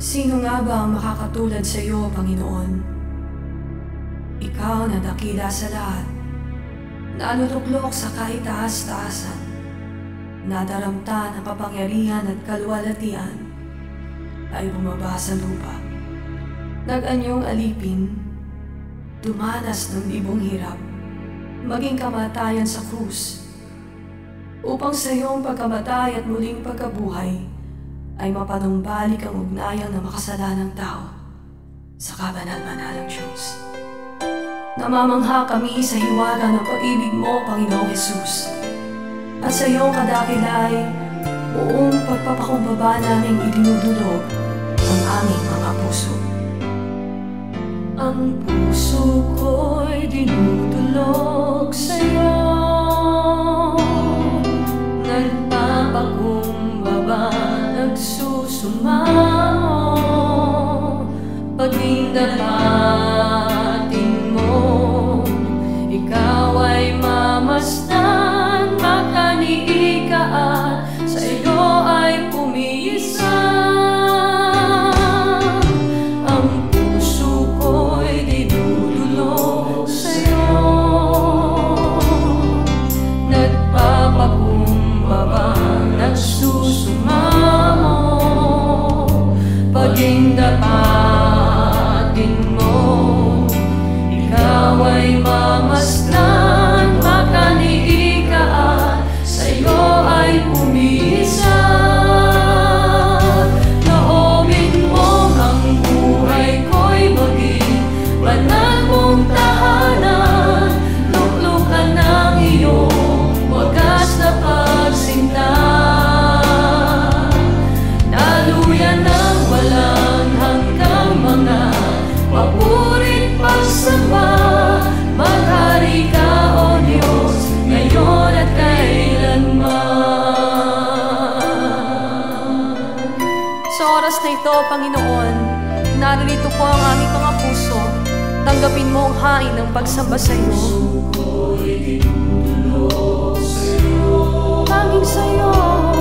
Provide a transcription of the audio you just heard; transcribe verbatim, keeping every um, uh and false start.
Sino nga ba ang makakatulad sa iyo, Panginoon? Ikaw na dakila sa lahat, naluluklok sa kaitaas-taasan, nadaramta ng kapangyarihan at kaluwalhatian, ay bumaba sa lupa. Nag-anyong alipin, dumanas ng libong hirap, maging kamatayan sa krus, upang sa iyong pagkamatay at muling pagkabuhay ay mapanumbalik ang ugnayang na makasalanang tao sa kabanal-banal ng Diyos. Namamangha kami sa hiwaga ng pag-ibig mo, Panginoong Hesus, at sa iyong kadakilay, buong pagpapakumbaba naming idinudulog ang aming mga puso. Ang puso ko'y dinudulog sa iyo, nagpapakumbaba, nagsusumamo, paging dapatin mo, ikaw ay mamasdan, makaniig ka at sa iyo ay pumiisa. Ang puso ko'y dinudulog sa iyo, nagpapakumbaba, nagsusumamo, paging dapatin mo, ikaw ay mamasdan, makaniig ka at sa iyo ay pumisa. Naobin mo ang buhay ko'y maging banal mong tahanan, luklukan ng iyong wagas na pagsinta. Daluyan ng walang hanggang mga papurit pagsamba, maghari ka, O Diyos, ngayon at kailanman. Sa oras na ito, Panginoon, naririto po ang aming mga puso. Tanggapin mo ang hain ng pagsamba sa iyo. Tanging sa iyo